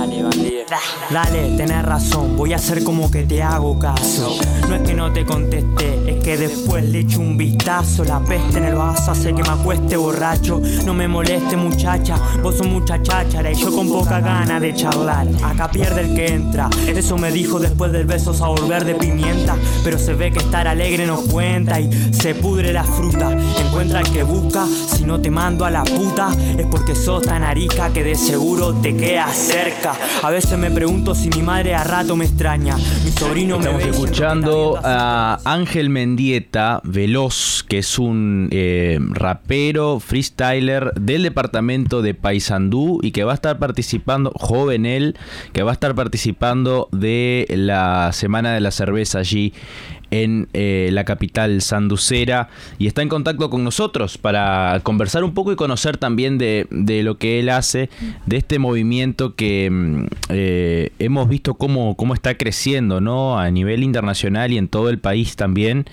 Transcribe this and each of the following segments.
Dale, bandido. Dale, tenés razón, voy a hacer como que te hago caso. No es que no te contesté, es que después le echo un vistazo. La peste en el vaso hace que me acueste borracho. No me moleste muchacha, vos sos mucha cháchara y yo con poca gana de charlar. Acá pierde el que entra, eso me dijo después del beso sabor verde pimienta. Pero se ve que estar alegre no cuenta y se pudre la fruta. Encuentra el que busca, si no te mando a la puta es porque sos tan arica que de seguro te quedas cerca. A veces me pregunto si mi madre a rato me extraña. Mi sobrino me ve. Estamos escuchando a Ángel Mendieta Veloz, que es un rapero, freestyler del departamento de Paysandú y que va a estar participando, joven él, que va a estar participando de la Semana de la Cerveza allí en la capital sanducera, y está en contacto con nosotros para conversar un poco y conocer también de lo que él hace, de este movimiento que hemos visto cómo está creciendo, ¿no? A nivel internacional y en todo el país también,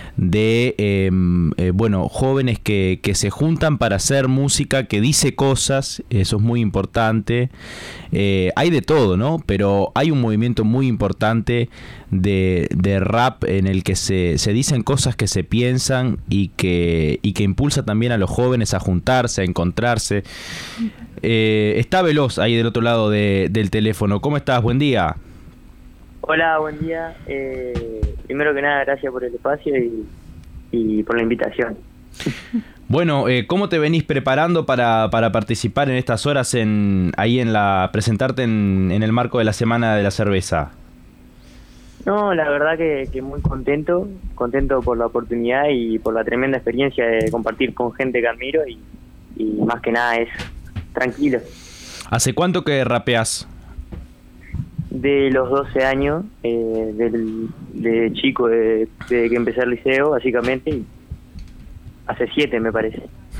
de jóvenes que se juntan para hacer música que dice cosas. Eso es muy importante. Hay de todo, ¿no? Pero hay un movimiento muy importante de rap en el que se dicen cosas que se piensan y que impulsa también a los jóvenes a juntarse, a encontrarse. Está Veloz ahí del otro lado del teléfono. ¿Cómo estás? Buen día. Hola, buen día. Primero que nada, gracias por el espacio y por la invitación. Bueno, ¿cómo te venís preparando para participar en estas horas presentarte en el marco de la Semana de la Cerveza? No, la verdad que muy contento por la oportunidad y por la tremenda experiencia de compartir con gente que admiro y más que nada es tranquilo. ¿Hace cuánto que rapeás? De los 12 años, de chico, desde que empecé el liceo, básicamente, y hace 7 me parece.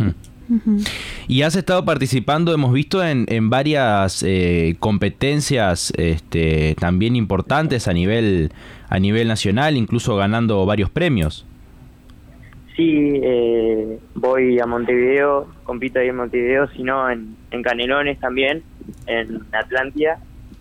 Y has estado participando, hemos visto en varias competencias también importantes a nivel nacional, incluso ganando varios premios. Sí, voy a Montevideo, compito ahí en Montevideo, sino en Canelones también, en Atlántida.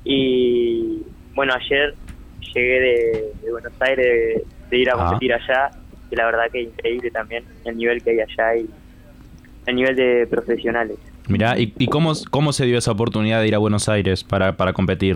Y bueno, ayer llegué de Buenos Aires de ir a competir allá, que la verdad que es increíble también el nivel que hay allá y el nivel de profesionales. Mirá, ¿y cómo se dio esa oportunidad de ir a Buenos Aires para competir?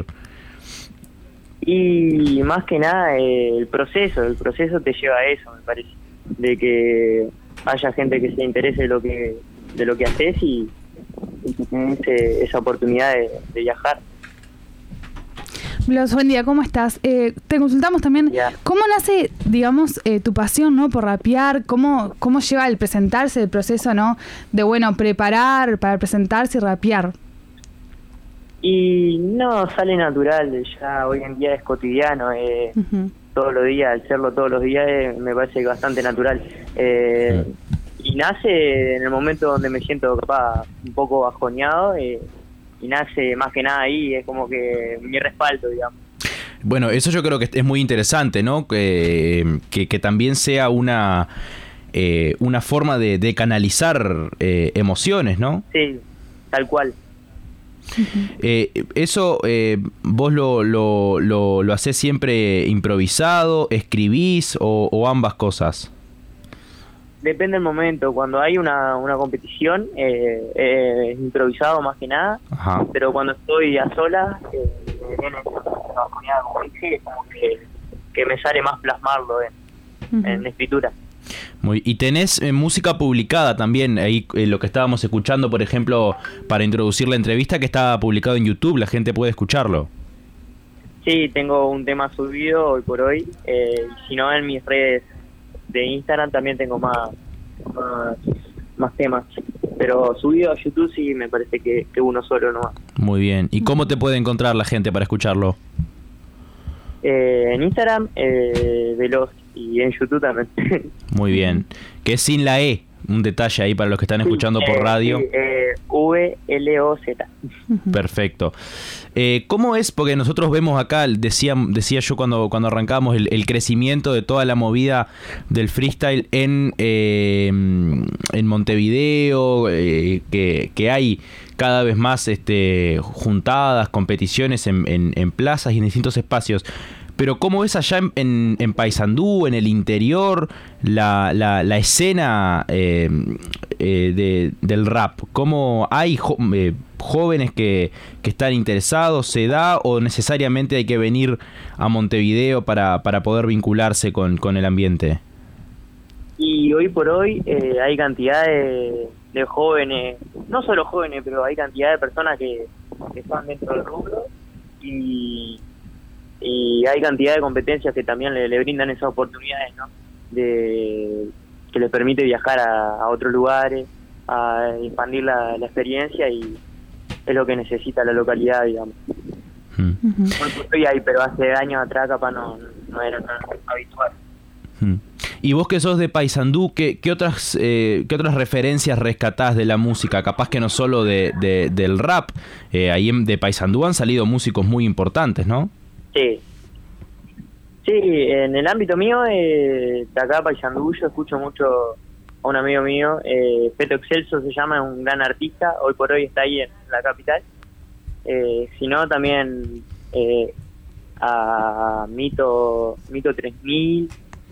Y más que nada el proceso te lleva a eso, me parece, de que haya gente que se interese de lo que haces y que tenés esa oportunidad de viajar. Veloz, buen día, ¿cómo estás? Te consultamos también, ¿cómo nace, digamos, tu pasión, ¿no? Por rapear? ¿Cómo lleva el presentarse, el proceso, ¿no? De, preparar para presentarse y rapear. Y no, sale natural, ya hoy en día es cotidiano, todos los días, al hacerlo todos los días me parece bastante natural. Y nace en el momento donde me siento capaz un poco bajoneado, y nace más que nada ahí, es como que mi respaldo, digamos. Bueno, eso yo creo que es muy interesante, ¿no? Que también sea una forma de canalizar emociones, ¿no? Sí, tal cual. Eso vos lo hacés siempre improvisado, escribís o ambas cosas. Depende del momento. Cuando hay una competición es improvisado más que nada. Ajá. Pero cuando estoy a solas viene esa oportunidad, como dije, es como que me sale más plasmarlo en escritura. Y tenés música publicada también, ahí lo que estábamos escuchando, por ejemplo, para introducir la entrevista, que está publicado en YouTube, la gente puede escucharlo. Sí, tengo un tema subido hoy por hoy, y si no, en mis redes de Instagram también tengo más temas, pero subido a YouTube sí me parece que uno solo nomás. Muy bien, ¿y cómo te puede encontrar la gente para escucharlo? En Instagram, Veloz, y en YouTube también. Muy bien, que es sin la E, un detalle ahí para los que están escuchando por radio. Sí, V-L-O-Z. Perfecto. ¿Cómo es? Porque nosotros vemos acá, decía yo cuando arrancamos, el crecimiento de toda la movida del freestyle en Montevideo, que hay cada vez más juntadas, competiciones en plazas y en distintos espacios. Pero ¿cómo ves allá en Paysandú, en el interior, la escena del rap? ¿Cómo hay jóvenes que están interesados? ¿Se da o necesariamente hay que venir a Montevideo para poder vincularse con el ambiente? Y hoy por hoy hay cantidad de jóvenes, no solo jóvenes, pero hay cantidad de personas que están dentro del rubro y hay cantidad de competencias que también le brindan esas oportunidades, ¿no? Que les permite viajar a otros lugares, a expandir la experiencia, y es lo que necesita la localidad, digamos. Hoy hay, pero hace años atrás capaz no era tan habitual. Y vos que sos de Paysandú, ¿qué otras referencias rescatás de la música? Capaz que no solo del rap. Ahí de Paysandú han salido músicos muy importantes, ¿no? Sí, en el ámbito mío, de acá Paysandú, yo escucho mucho a un amigo mío, Peto Excelso se llama, es un gran artista, hoy por hoy está ahí en la capital. Sino también a Mito 3000,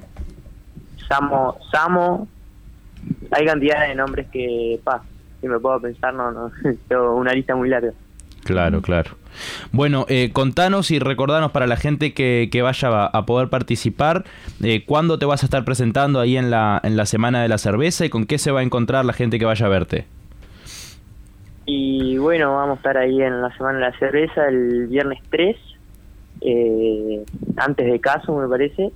Samo, hay cantidad de nombres que, si me puedo pensar, no tengo una lista muy larga. Claro. Bueno, contanos y recordanos para la gente que vaya a poder participar, ¿cuándo te vas a estar presentando ahí en la Semana de la Cerveza y con qué se va a encontrar la gente que vaya a verte? Y bueno, vamos a estar ahí en la Semana de la Cerveza el viernes 3, antes de Caso, me parece,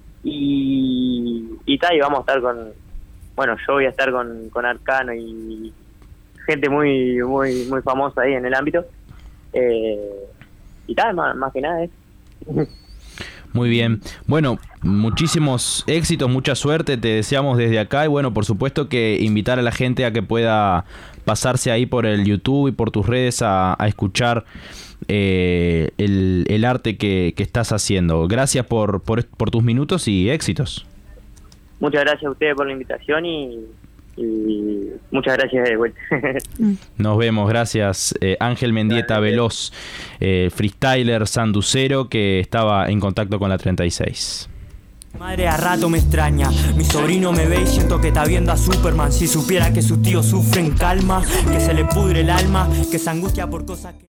y vamos a estar yo voy a estar con Arcano y gente muy famosa ahí en el ámbito. Más que nada Muy bien. Bueno, muchísimos éxitos, mucha suerte, te deseamos desde acá, y bueno, por supuesto que invitar a la gente a que pueda pasarse ahí por el YouTube y por tus redes a escuchar el arte que estás haciendo. Gracias por tus minutos y éxitos. Muchas gracias a ustedes por la invitación y muchas gracias de vuelta. Nos vemos, gracias. Ángel Mendieta Veloz, freestyler sanducero que estaba en contacto con la 36. Madre a rato me extraña, mi sobrino me ve y siento que está viendo a Superman. Si supiera que sus tíos sufren calma, que se le pudre el alma, que se angustia por cosas que...